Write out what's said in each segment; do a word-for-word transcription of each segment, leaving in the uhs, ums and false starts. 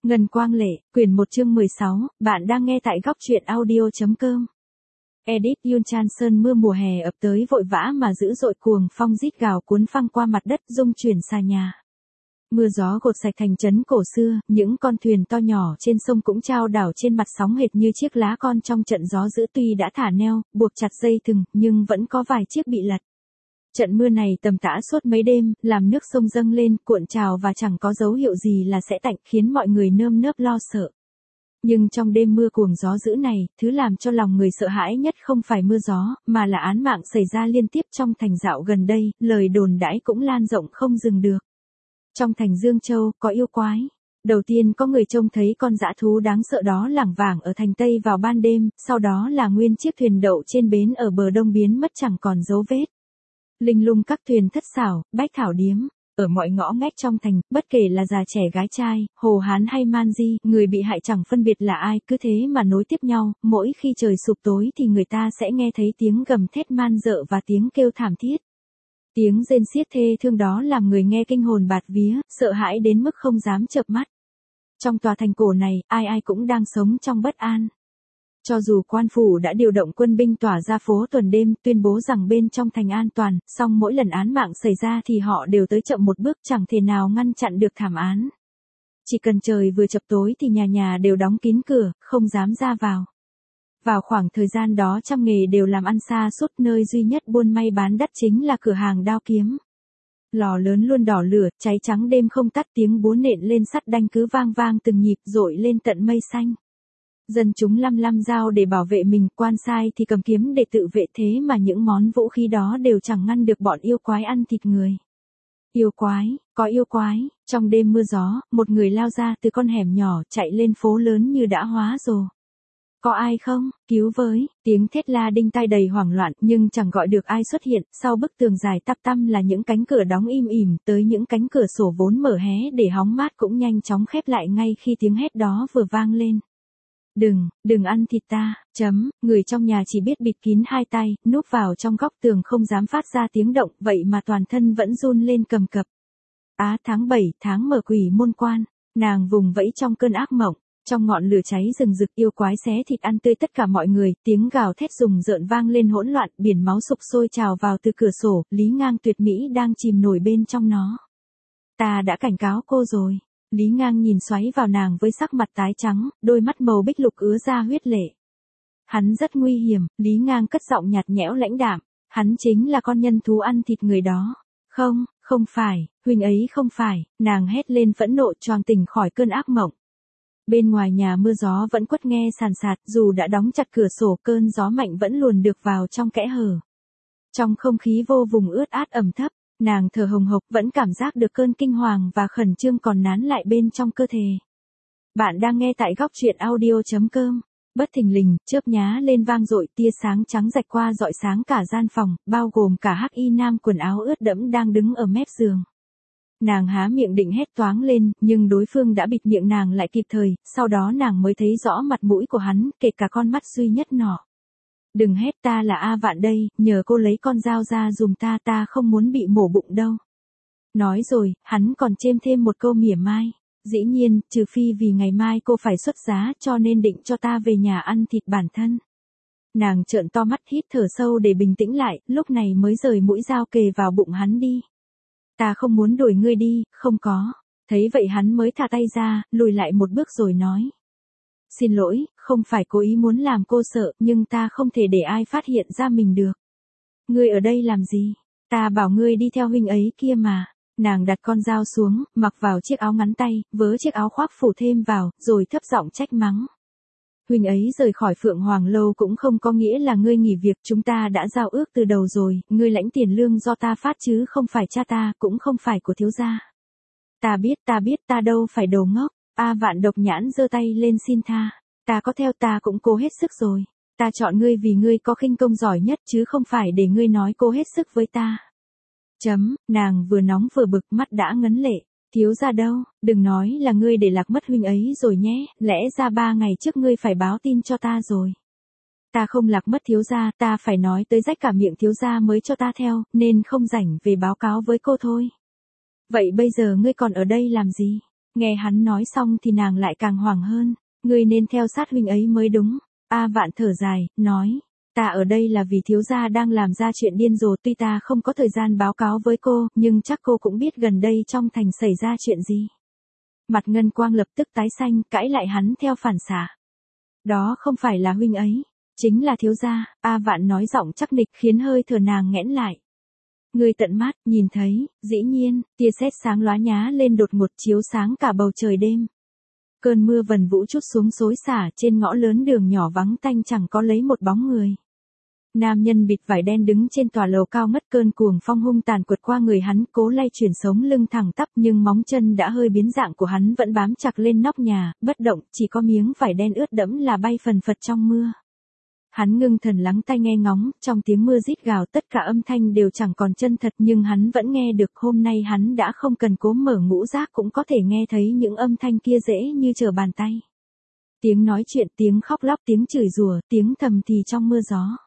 Ngân Quang Lệ, quyển một chương mười sáu, bạn đang nghe tại góc truyện audio.com. Edit Yun Chan Sơn. Mưa mùa hè ập tới vội vã mà dữ dội, cuồng phong rít gào cuốn phăng qua mặt đất, rung chuyển xa nhà. Mưa gió gột sạch thành trấn cổ xưa, những con thuyền to nhỏ trên sông cũng chao đảo trên mặt sóng hệt như chiếc lá con trong trận gió dữ. Tuy đã thả neo, buộc chặt dây thừng, nhưng vẫn có vài chiếc bị lật. Trận mưa này tầm tã suốt mấy đêm, làm nước sông dâng lên, cuộn trào và chẳng có dấu hiệu gì là sẽ tạnh, khiến mọi người nơm nớp lo sợ. Nhưng trong đêm mưa cuồng gió dữ này, thứ làm cho lòng người sợ hãi nhất không phải mưa gió, mà là án mạng xảy ra liên tiếp trong thành dạo gần đây, lời đồn đãi cũng lan rộng không dừng được. Trong thành Dương Châu, có yêu quái. Đầu tiên có người trông thấy con dã thú đáng sợ đó lảng vảng ở thành Tây vào ban đêm, sau đó là nguyên chiếc thuyền đậu trên bến ở bờ đông biến mất chẳng còn dấu vết. Linh lung các thuyền thất xảo, bách thảo điếm, ở mọi ngõ ngách trong thành, bất kể là già trẻ gái trai, hồ hán hay man di, người bị hại chẳng phân biệt là ai, cứ thế mà nối tiếp nhau, mỗi khi trời sụp tối thì người ta sẽ nghe thấy tiếng gầm thét man dợ và tiếng kêu thảm thiết. Tiếng rên xiết thê thương đó làm người nghe kinh hồn bạt vía, sợ hãi đến mức không dám chợp mắt. Trong tòa thành cổ này, ai ai cũng đang sống trong bất an. Cho dù quan phủ đã điều động quân binh tỏa ra phố tuần đêm, tuyên bố rằng bên trong thành an toàn, song mỗi lần án mạng xảy ra thì họ đều tới chậm một bước, chẳng thể nào ngăn chặn được thảm án. Chỉ cần trời vừa chập tối thì nhà nhà đều đóng kín cửa, không dám ra vào. Vào khoảng thời gian đó trăm nghề đều làm ăn xa sút, nơi duy nhất buôn may bán đắt chính là cửa hàng đao kiếm. Lò lớn luôn đỏ lửa, cháy trắng đêm không tắt, tiếng búa nện lên sắt đanh cứ vang vang từng nhịp dội lên tận mây xanh. Dân chúng lăm lăm dao để bảo vệ mình, quan sai thì cầm kiếm để tự vệ, thế mà những món vũ khí đó đều chẳng ngăn được bọn yêu quái ăn thịt người. Yêu quái, có yêu quái. Trong đêm mưa gió, một người lao ra từ con hẻm nhỏ, chạy lên phố lớn như đã hóa rồ. Có ai không? Cứu với! Tiếng thét la đinh tai đầy hoảng loạn, nhưng chẳng gọi được ai xuất hiện. Sau bức tường dài tắp tăm là những cánh cửa đóng im ỉm, tới những cánh cửa sổ vốn mở hé để hóng mát cũng nhanh chóng khép lại ngay khi tiếng hét đó vừa vang lên. Đừng, đừng ăn thịt ta, chấm, người trong nhà chỉ biết bịt kín hai tay, núp vào trong góc tường không dám phát ra tiếng động, vậy mà toàn thân vẫn run lên cầm cập. Á tháng bảy, tháng mở quỷ môn quan, nàng vùng vẫy trong cơn ác mộng, trong ngọn lửa cháy rừng rực, yêu quái xé thịt ăn tươi tất cả mọi người, tiếng gào thét rùng rợn vang lên hỗn loạn, biển máu sục sôi trào vào từ cửa sổ, Lý Ngang tuyệt mỹ đang chìm nổi bên trong nó. Ta đã cảnh cáo cô rồi. Lý Ngang nhìn xoáy vào nàng với sắc mặt tái trắng, đôi mắt màu bích lục ứa ra huyết lệ. Hắn rất nguy hiểm, Lý Ngang cất giọng nhạt nhẽo lãnh đạm, hắn chính là con nhân thú ăn thịt người đó. Không, không phải, huynh ấy không phải, nàng hét lên phẫn nộ choàng tỉnh khỏi cơn ác mộng. Bên ngoài nhà mưa gió vẫn quất nghe sàn sạt, dù đã đóng chặt cửa sổ cơn gió mạnh vẫn luồn được vào trong kẽ hở. Trong không khí vô vùng ướt át ẩm thấp, nàng thở hồng hộc vẫn cảm giác được cơn kinh hoàng và khẩn trương còn nán lại bên trong cơ thể. Bạn đang nghe tại góc truyện audio.com. Bất thình lình, chớp nhá lên vang dội, tia sáng trắng rạch qua rọi sáng cả gian phòng, bao gồm cả hắc y nam quần áo ướt đẫm đang đứng ở mép giường. Nàng há miệng định hét toáng lên, nhưng đối phương đã bịt miệng nàng lại kịp thời, sau đó nàng mới thấy rõ mặt mũi của hắn, kể cả con mắt duy nhất nọ. Đừng hét, ta là A Vạn đây, nhờ cô lấy con dao ra dùm ta, ta không muốn bị mổ bụng đâu. Nói rồi, hắn còn chêm thêm một câu mỉa mai. Dĩ nhiên, trừ phi vì ngày mai cô phải xuất giá cho nên định cho ta về nhà ăn thịt bản thân. Nàng trợn to mắt hít thở sâu để bình tĩnh lại, lúc này mới rời mũi dao kề vào bụng hắn đi. Ta không muốn đuổi ngươi đi, không có. Thấy vậy hắn mới thả tay ra, lùi lại một bước rồi nói. Xin lỗi, không phải cố ý muốn làm cô sợ, nhưng ta không thể để ai phát hiện ra mình được. Ngươi ở đây làm gì? Ta bảo ngươi đi theo huynh ấy kia mà. Nàng đặt con dao xuống, mặc vào chiếc áo ngắn tay, vớ chiếc áo khoác phủ thêm vào, rồi thấp giọng trách mắng. Huynh ấy rời khỏi Phượng Hoàng Lâu cũng không có nghĩa là ngươi nghỉ việc, chúng ta đã giao ước từ đầu rồi, ngươi lãnh tiền lương do ta phát chứ không phải cha ta, cũng không phải của thiếu gia. Ta biết, ta biết, ta đâu phải đồ ngốc. A Vạn độc nhãn giơ tay lên xin tha. Ta có theo ta cũng cố hết sức rồi. Ta chọn ngươi vì ngươi có khinh công giỏi nhất chứ không phải để ngươi nói cố hết sức với ta. Chấm, nàng vừa nóng vừa bực, mắt đã ngấn lệ. Thiếu gia đâu, đừng nói là ngươi để lạc mất huynh ấy rồi nhé, lẽ ra ba ngày trước ngươi phải báo tin cho ta rồi. Ta không lạc mất thiếu gia, ta phải nói tới rách cả miệng thiếu gia mới cho ta theo, nên không rảnh về báo cáo với cô thôi. Vậy bây giờ ngươi còn ở đây làm gì? Nghe hắn nói xong thì nàng lại càng hoảng hơn, ngươi nên theo sát huynh ấy mới đúng. A Vạn thở dài, nói, ta ở đây là vì thiếu gia đang làm ra chuyện điên rồ, tuy ta không có thời gian báo cáo với cô, nhưng chắc cô cũng biết gần đây trong thành xảy ra chuyện gì. Mặt Ngân Quang lập tức tái xanh, cãi lại hắn theo phản xạ. Đó không phải là huynh ấy, chính là thiếu gia. A Vạn nói giọng chắc nịch khiến hơi thở nàng nghẽn lại. Ngươi tận mắt, nhìn thấy, dĩ nhiên, tia sét sáng lóa nhá lên đột ngột chiếu sáng cả bầu trời đêm. Cơn mưa vần vũ trút xuống xối xả trên ngõ lớn, đường nhỏ vắng tanh chẳng có lấy một bóng người. Nam nhân bịt vải đen đứng trên tòa lầu cao ngất, cơn cuồng phong hung tàn quật qua người hắn, cố lay chuyển sống lưng thẳng tắp nhưng móng chân đã hơi biến dạng của hắn vẫn bám chặt lên nóc nhà, bất động, chỉ có miếng vải đen ướt đẫm là bay phần phật trong mưa. Hắn ngưng thần lắng tai nghe ngóng, trong tiếng mưa rít gào tất cả âm thanh đều chẳng còn chân thật nhưng hắn vẫn nghe được. Hôm nay hắn đã không cần cố mở ngũ giác cũng có thể nghe thấy những âm thanh kia dễ như trở bàn tay. Tiếng nói chuyện, tiếng khóc lóc, tiếng chửi rủa, tiếng thầm thì trong mưa gió.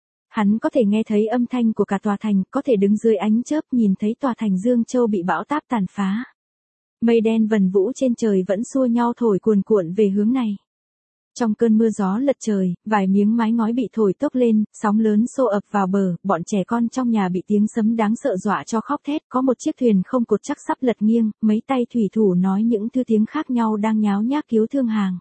Hắn có thể nghe thấy âm thanh của cả tòa thành, có thể đứng dưới ánh chớp nhìn thấy tòa thành Dương Châu bị bão táp tàn phá. Mây đen vần vũ trên trời vẫn xua nhau thổi cuồn cuộn về hướng này. Trong cơn mưa gió lật trời, vài miếng mái ngói bị thổi tốc lên, sóng lớn xô ập vào bờ, bọn trẻ con trong nhà bị tiếng sấm đáng sợ dọa cho khóc thét, có một chiếc thuyền không cột chắc sắp lật nghiêng, mấy tay thủy thủ nói những thứ tiếng khác nhau đang nháo nhác cứu thương hàng.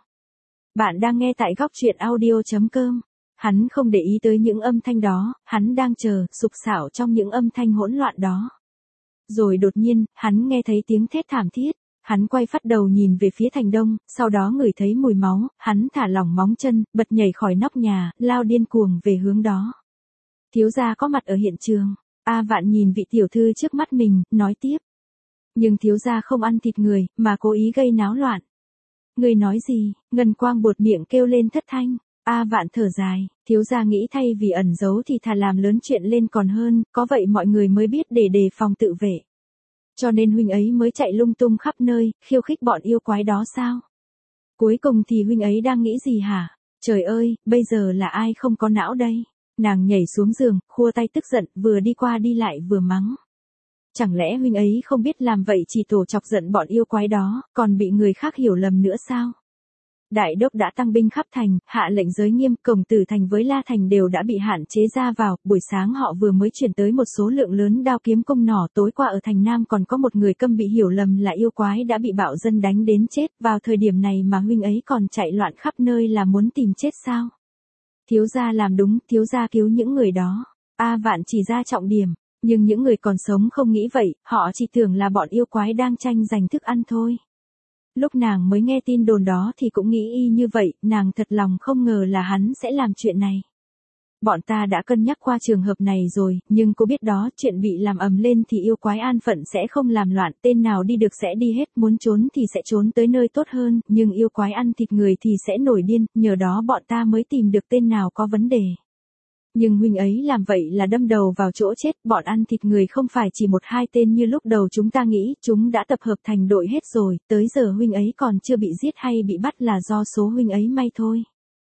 Bạn đang nghe tại góc truyện audio chấm com. Hắn không để ý tới những âm thanh đó, hắn đang chờ, sục sạo trong những âm thanh hỗn loạn đó. Rồi đột nhiên, hắn nghe thấy tiếng thét thảm thiết. Hắn quay phát đầu nhìn về phía thành đông, sau đó ngửi thấy mùi máu, hắn thả lỏng móng chân, bật nhảy khỏi nóc nhà, lao điên cuồng về hướng đó. Thiếu gia có mặt ở hiện trường. A Vạn nhìn vị tiểu thư trước mắt mình, nói tiếp. Nhưng thiếu gia không ăn thịt người, mà cố ý gây náo loạn. Người nói gì? Ngân Quang buột miệng kêu lên thất thanh. A Vạn thở dài, thiếu gia nghĩ thay vì ẩn giấu thì thà làm lớn chuyện lên còn hơn, có vậy mọi người mới biết để đề phòng tự vệ. Cho nên huynh ấy mới chạy lung tung khắp nơi, khiêu khích bọn yêu quái đó sao? Cuối cùng thì huynh ấy đang nghĩ gì hả? Trời ơi, bây giờ là ai không có não đây? Nàng nhảy xuống giường, khua tay tức giận, vừa đi qua đi lại vừa mắng. Chẳng lẽ huynh ấy không biết làm vậy chỉ tổ chọc giận bọn yêu quái đó, còn bị người khác hiểu lầm nữa sao? Đại đốc đã tăng binh khắp thành, hạ lệnh giới nghiêm, cổng Tử Thành với La Thành đều đã bị hạn chế ra vào, buổi sáng họ vừa mới chuyển tới một số lượng lớn đao kiếm cung nỏ, tối qua ở thành Nam còn có một người câm bị hiểu lầm là yêu quái đã bị bạo dân đánh đến chết, vào thời điểm này mà huynh ấy còn chạy loạn khắp nơi là muốn tìm chết sao? Thiếu gia làm đúng, thiếu gia cứu những người đó. A Vạn chỉ ra trọng điểm, nhưng những người còn sống không nghĩ vậy, họ chỉ tưởng là bọn yêu quái đang tranh giành thức ăn thôi. Lúc nàng mới nghe tin đồn đó thì cũng nghĩ y như vậy, nàng thật lòng không ngờ là hắn sẽ làm chuyện này. Bọn ta đã cân nhắc qua trường hợp này rồi, nhưng cô biết đó, chuyện bị làm ầm lên thì yêu quái an phận sẽ không làm loạn, tên nào đi được sẽ đi hết, muốn trốn thì sẽ trốn tới nơi tốt hơn, nhưng yêu quái ăn thịt người thì sẽ nổi điên, nhờ đó bọn ta mới tìm được tên nào có vấn đề. Nhưng huynh ấy làm vậy là đâm đầu vào chỗ chết, bọn ăn thịt người không phải chỉ một hai tên như lúc đầu chúng ta nghĩ, chúng đã tập hợp thành đội hết rồi, tới giờ huynh ấy còn chưa bị giết hay bị bắt là do số huynh ấy may thôi.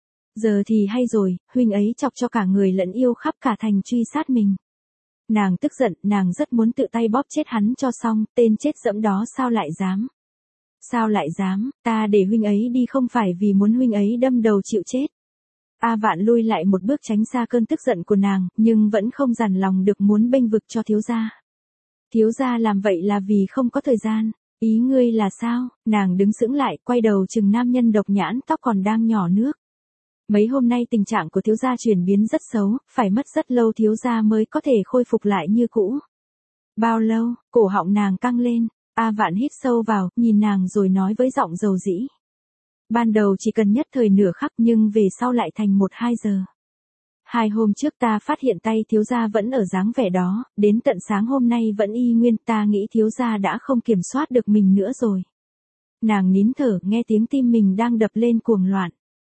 Giờ thì hay rồi, huynh ấy chọc cho cả người lẫn yêu khắp cả thành truy sát mình. Nàng tức giận, nàng rất muốn tự tay bóp chết hắn cho xong, tên chết dẫm đó sao lại dám. Sao lại dám, ta để huynh ấy đi không phải vì muốn huynh ấy đâm đầu chịu chết. A Vạn lui lại một bước tránh xa cơn tức giận của nàng, nhưng vẫn không dằn lòng được muốn bênh vực cho thiếu gia. Thiếu gia làm vậy là vì không có thời gian, ý ngươi là sao? Nàng đứng sững lại, quay đầu chừng nam nhân độc nhãn, tóc còn đang nhỏ nước. Mấy hôm nay tình trạng của thiếu gia chuyển biến rất xấu, phải mất rất lâu thiếu gia mới có thể khôi phục lại như cũ. Bao lâu? Cổ họng nàng căng lên, A Vạn hít sâu vào, nhìn nàng rồi nói với giọng dầu dĩ. Ban đầu chỉ cần nhất thời nửa khắc nhưng về sau lại thành một hai giờ. Hai hôm trước ta phát hiện tay thiếu gia vẫn ở dáng vẻ đó, đến tận sáng hôm nay vẫn y nguyên, ta nghĩ thiếu gia đã không kiểm soát được mình nữa rồi. Nàng nín thở, nghe tiếng tim mình đang đập lên cuồng loạn.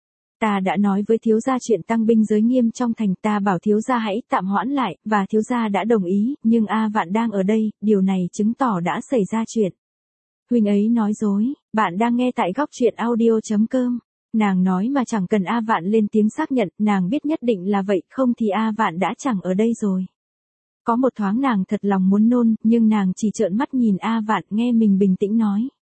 Ta đã nói với thiếu gia chuyện tăng binh giới nghiêm trong thành, ta bảo thiếu gia hãy tạm hoãn lại, và thiếu gia đã đồng ý, nhưng A Vạn đang ở đây, điều này chứng tỏ đã xảy ra chuyện. Huynh ấy nói dối, bạn đang nghe tại góc truyện audio chấm com. Nàng nói mà chẳng cần A Vạn lên tiếng xác nhận, nàng biết nhất định là vậy, không thì A Vạn đã chẳng ở đây rồi. Có một thoáng nàng thật lòng muốn nôn, nhưng nàng chỉ trợn mắt nhìn A Vạn, nghe mình bình tĩnh nói.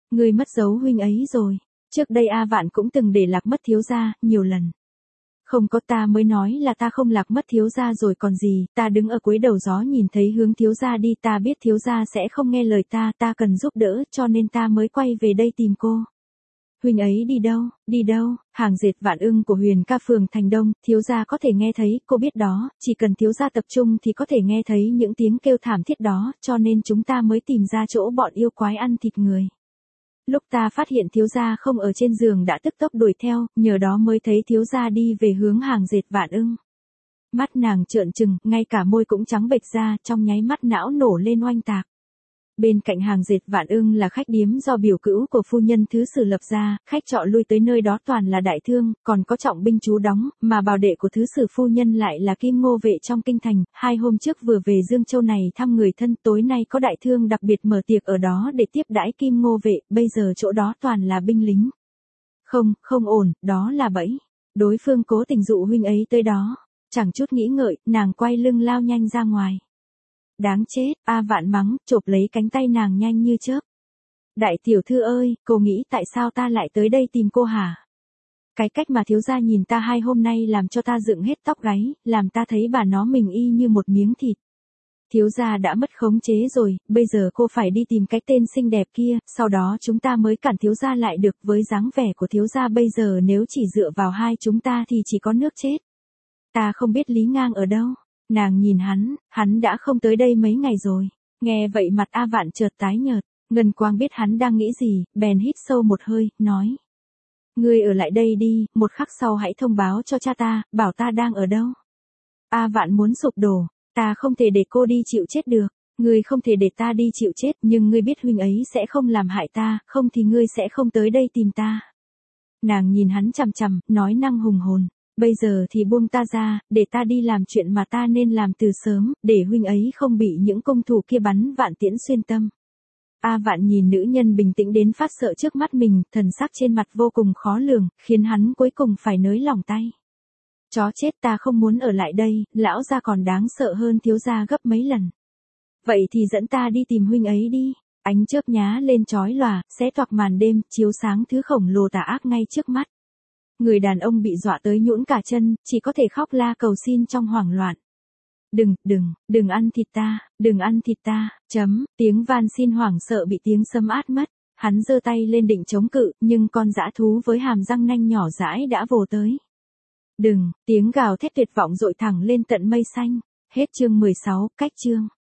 Ngươi mất dấu huynh ấy rồi. Trước đây A Vạn cũng từng để lạc mất thiếu gia, nhiều lần. Không có, ta mới nói là ta không lạc mất thiếu gia rồi còn gì, ta đứng ở cuối đầu gió nhìn thấy hướng thiếu gia đi, ta biết thiếu gia sẽ không nghe lời ta, ta cần giúp đỡ, cho nên ta mới quay về đây tìm cô. Huynh ấy đi đâu, đi đâu, hàng dệt Vạn Ưng của Huyền Ca phường Thành Đông, thiếu gia có thể nghe thấy, cô biết đó, chỉ cần thiếu gia tập trung thì có thể nghe thấy những tiếng kêu thảm thiết đó, cho nên chúng ta mới tìm ra chỗ bọn yêu quái ăn thịt người. Lúc ta phát hiện thiếu gia không ở trên giường đã tức tốc đuổi theo, nhờ đó mới thấy thiếu gia đi về hướng hàng dệt Vạn Ưng. Mắt nàng trợn trừng, ngay cả môi cũng trắng bệch ra, trong nháy mắt não nổ lên oanh tạc. Bên cạnh hàng dệt Vạn Ưng là khách điếm do biểu cữu của phu nhân thứ sử lập ra, khách trọ lui tới nơi đó toàn là đại thương, còn có trọng binh trú đóng, mà bảo đệ của thứ sử phu nhân lại là Kim Ngô vệ trong kinh thành, hai hôm trước vừa về Dương Châu này thăm người thân, tối nay có đại thương đặc biệt mở tiệc ở đó để tiếp đãi Kim Ngô vệ, bây giờ chỗ đó toàn là binh lính. Không, không ổn, đó là bẫy. Đối phương cố tình dụ huynh ấy tới đó. Chẳng chút nghĩ ngợi, nàng quay lưng lao nhanh ra ngoài. Đáng chết, A Vạn mắng, chộp lấy cánh tay nàng nhanh như chớp. Đại tiểu thư ơi, cô nghĩ tại sao ta lại tới đây tìm cô hả? Cái cách mà thiếu gia nhìn ta hai hôm nay làm cho ta dựng hết tóc gáy, làm ta thấy bà nó mình y như một miếng thịt. Thiếu gia đã mất khống chế rồi, bây giờ cô phải đi tìm cái tên xinh đẹp kia, sau đó chúng ta mới cản thiếu gia lại được. Với dáng vẻ của thiếu gia bây giờ nếu chỉ dựa vào hai chúng ta thì chỉ có nước chết. Ta không biết Lý Ngang ở đâu. Nàng nhìn hắn, hắn đã không tới đây mấy ngày rồi. Nghe vậy mặt A Vạn chợt tái nhợt, Ngân Quang biết hắn đang nghĩ gì, bèn hít sâu một hơi, nói. Ngươi ở lại đây đi, một khắc sau hãy thông báo cho cha ta, bảo ta đang ở đâu. A Vạn muốn sụp đổ, ta không thể để cô đi chịu chết được. Ngươi không thể để ta đi chịu chết, nhưng ngươi biết huynh ấy sẽ không làm hại ta, không thì ngươi sẽ không tới đây tìm ta. Nàng nhìn hắn chằm chằm, nói năng hùng hồn. Bây giờ thì buông ta ra, để ta đi làm chuyện mà ta nên làm từ sớm, để huynh ấy không bị những công thủ kia bắn vạn tiễn xuyên tâm. A Vạn nhìn nữ nhân bình tĩnh đến phát sợ trước mắt mình, thần sắc trên mặt vô cùng khó lường, khiến hắn cuối cùng phải nới lỏng tay. Chó chết, ta không muốn ở lại đây, lão gia còn đáng sợ hơn thiếu gia gấp mấy lần. Vậy thì dẫn ta đi tìm huynh ấy đi. Ánh chớp nhá lên chói lòa, xé toạc màn đêm, chiếu sáng thứ khổng lồ tà ác ngay trước mắt. Người đàn ông bị dọa tới nhũn cả chân, chỉ có thể khóc la cầu xin trong hoảng loạn. Đừng, đừng, đừng ăn thịt ta, đừng ăn thịt ta, chấm, tiếng van xin hoảng sợ bị tiếng sấm át mất. Hắn giơ tay lên định chống cự, nhưng con dã thú với hàm răng nanh nhỏ dãi đã vồ tới. Đừng, tiếng gào thét tuyệt vọng dội thẳng lên tận mây xanh. Hết chương mười sáu, cách chương.